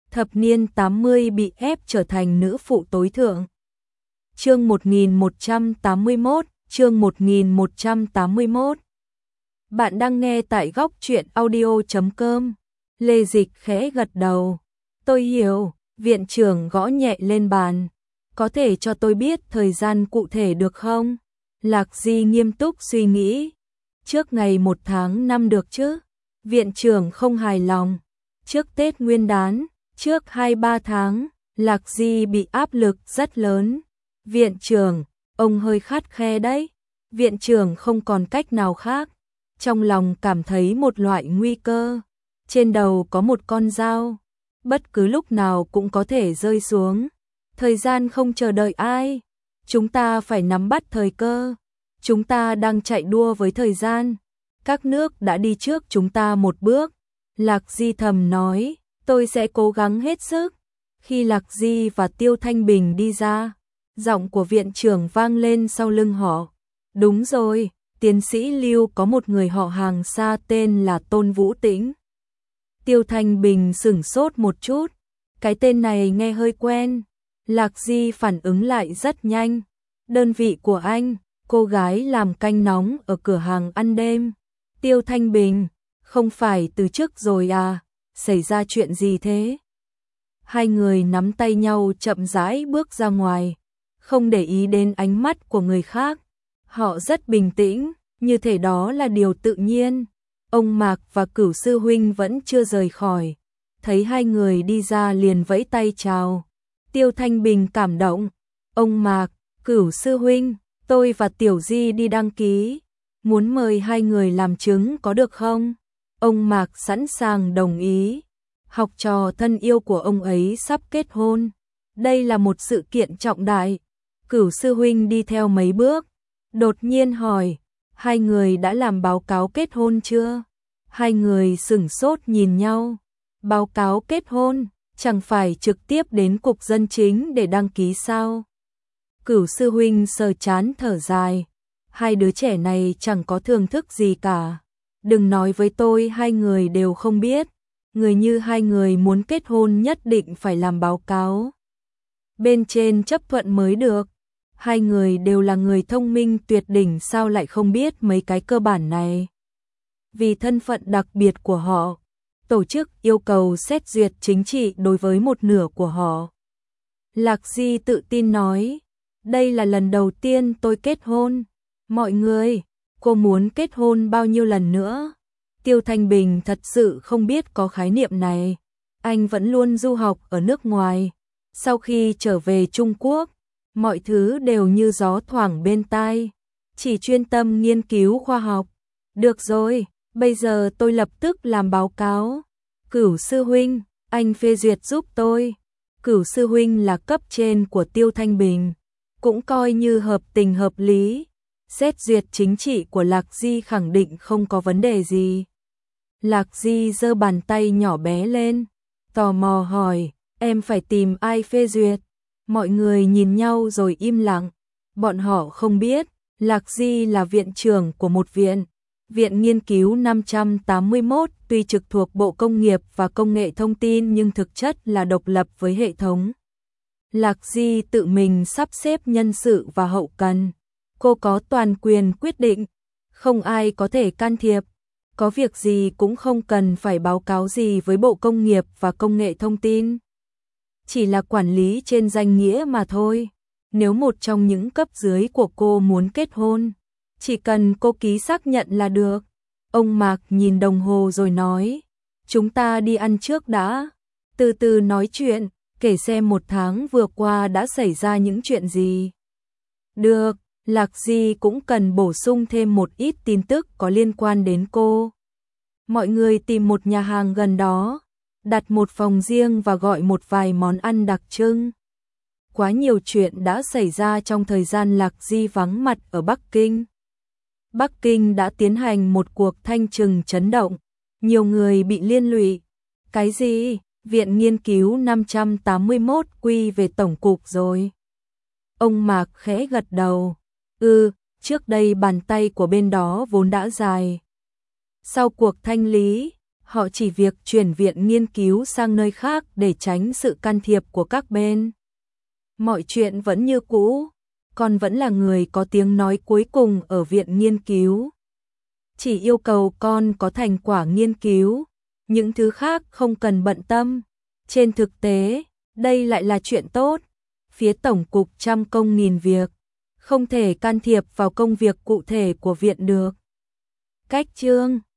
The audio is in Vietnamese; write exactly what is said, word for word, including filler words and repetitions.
thập niên tám mươi bị ép trở thành nữ phụ tối thượng. Chương một nghìn một trăm tám mươi mốt, chương một nghìn một trăm tám mươi mốt. Bạn đang nghe tại góc truyện audio chấm com. Lê Dịch khẽ gật đầu. Tôi hiểu, viện trưởng gõ nhẹ lên bàn. Có thể cho tôi biết thời gian cụ thể được không? Lạc Di nghiêm túc suy nghĩ. Trước ngày một tháng năm được chứ? Viện trưởng không hài lòng. Trước Tết Nguyên đán, trước hai ba tháng, Lạc Di bị áp lực rất lớn. Viện trưởng, ông hơi khắt khe đấy. Viện trưởng không còn cách nào khác. Trong lòng cảm thấy một loại nguy cơ. Trên đầu có một con dao. Bất cứ lúc nào cũng có thể rơi xuống. Thời gian không chờ đợi ai. Chúng ta phải nắm bắt thời cơ. Chúng ta đang chạy đua với thời gian. Các nước đã đi trước chúng ta một bước. Lạc Di thầm nói, tôi sẽ cố gắng hết sức. Khi Lạc Di và Tiêu Thanh Bình đi ra, giọng của viện trưởng vang lên sau lưng họ. Đúng rồi, tiến sĩ Lưu có một người họ hàng xa tên là Tôn Vũ Tĩnh. Tiêu Thanh Bình sửng sốt một chút. Cái tên này nghe hơi quen. Lạc Di phản ứng lại rất nhanh. Đơn vị của anh, cô gái làm canh nóng ở cửa hàng ăn đêm. Tiêu Thanh Bình, không phải từ trước rồi à, xảy ra chuyện gì thế? Hai người nắm tay nhau chậm rãi bước ra ngoài, không để ý đến ánh mắt của người khác. Họ rất bình tĩnh, như thể đó là điều tự nhiên. Ông Mạc và Cửu sư huynh vẫn chưa rời khỏi, thấy hai người đi ra liền vẫy tay chào. Tiêu Thanh Bình cảm động. Ông Mạc, Cửu sư huynh, tôi và Tiểu Di đi đăng ký, muốn mời hai người làm chứng có được không? Ông Mạc sẵn sàng đồng ý. Học trò thân yêu của ông ấy sắp kết hôn. Đây là một sự kiện trọng đại. Cửu sư huynh đi theo mấy bước, đột nhiên hỏi, hai người đã làm báo cáo kết hôn chưa? Hai người sửng sốt nhìn nhau. Báo cáo kết hôn, chẳng phải trực tiếp đến cục dân chính để đăng ký sao? Cửu sư huynh sờ chán thở dài. Hai đứa trẻ này chẳng có thưởng thức gì cả. Đừng nói với tôi hai người đều không biết. Người như hai người muốn kết hôn nhất định phải làm báo cáo bên trên chấp thuận mới được. Hai người đều là người thông minh tuyệt đỉnh, sao lại không biết mấy cái cơ bản này? Vì thân phận đặc biệt của họ, tổ chức yêu cầu xét duyệt chính trị đối với một nửa của họ. Lạc Di tự tin nói, đây là lần đầu tiên tôi kết hôn. Mọi người, cô muốn kết hôn bao nhiêu lần nữa? Tiêu Thanh Bình thật sự không biết có khái niệm này. Anh vẫn luôn du học ở nước ngoài. Sau khi trở về Trung Quốc, mọi thứ đều như gió thoảng bên tai. Chỉ chuyên tâm nghiên cứu khoa học. Được rồi, bây giờ tôi lập tức làm báo cáo. Cửu sư huynh, anh phê duyệt giúp tôi. Cửu sư huynh là cấp trên của Tiêu Thanh Bình, cũng coi như hợp tình hợp lý. Xét duyệt chính trị của Lạc Di khẳng định không có vấn đề gì. Lạc Di giơ bàn tay nhỏ bé lên, tò mò hỏi, em phải tìm ai phê duyệt? Mọi người nhìn nhau rồi im lặng. Bọn họ không biết, Lạc Di là viện trưởng của một viện. Viện Nghiên cứu năm trăm tám mươi mốt tuy trực thuộc Bộ Công nghiệp và Công nghệ Thông tin nhưng thực chất là độc lập với hệ thống. Lạc Di tự mình sắp xếp nhân sự và hậu cần. Cô có toàn quyền quyết định, không ai có thể can thiệp. Có việc gì cũng không cần phải báo cáo gì với Bộ Công nghiệp và Công nghệ Thông tin. Chỉ là quản lý trên danh nghĩa mà thôi. Nếu một trong những cấp dưới của cô muốn kết hôn, chỉ cần cô ký xác nhận là được. Ông Mạc nhìn đồng hồ rồi nói, chúng ta đi ăn trước đã, từ từ nói chuyện, kể xem một tháng vừa qua đã xảy ra những chuyện gì. Được. Lạc Di cũng cần bổ sung thêm một ít tin tức có liên quan đến cô. Mọi người tìm một nhà hàng gần đó, đặt một phòng riêng và gọi một vài món ăn đặc trưng. Quá nhiều chuyện đã xảy ra trong thời gian Lạc Di vắng mặt ở Bắc Kinh. Bắc Kinh đã tiến hành một cuộc thanh trừng chấn động, nhiều người bị liên lụy. Cái gì? Viện Nghiên cứu năm trăm tám mươi mốt quy về tổng cục rồi. Ông Mạc khẽ gật đầu. Ừ, trước đây bàn tay của bên đó vốn đã dài. Sau cuộc thanh lý, Họ chỉ việc chuyển viện nghiên cứu sang nơi khác để tránh sự can thiệp của các bên. Mọi chuyện vẫn như cũ, con vẫn là người có tiếng nói cuối cùng ở viện nghiên cứu. Chỉ yêu cầu con có thành quả nghiên cứu, những thứ khác không cần bận tâm. Trên thực tế, đây lại là chuyện tốt. Phía tổng cục trăm công nghìn việc, không thể can thiệp vào công việc cụ thể của viện được. Cách chương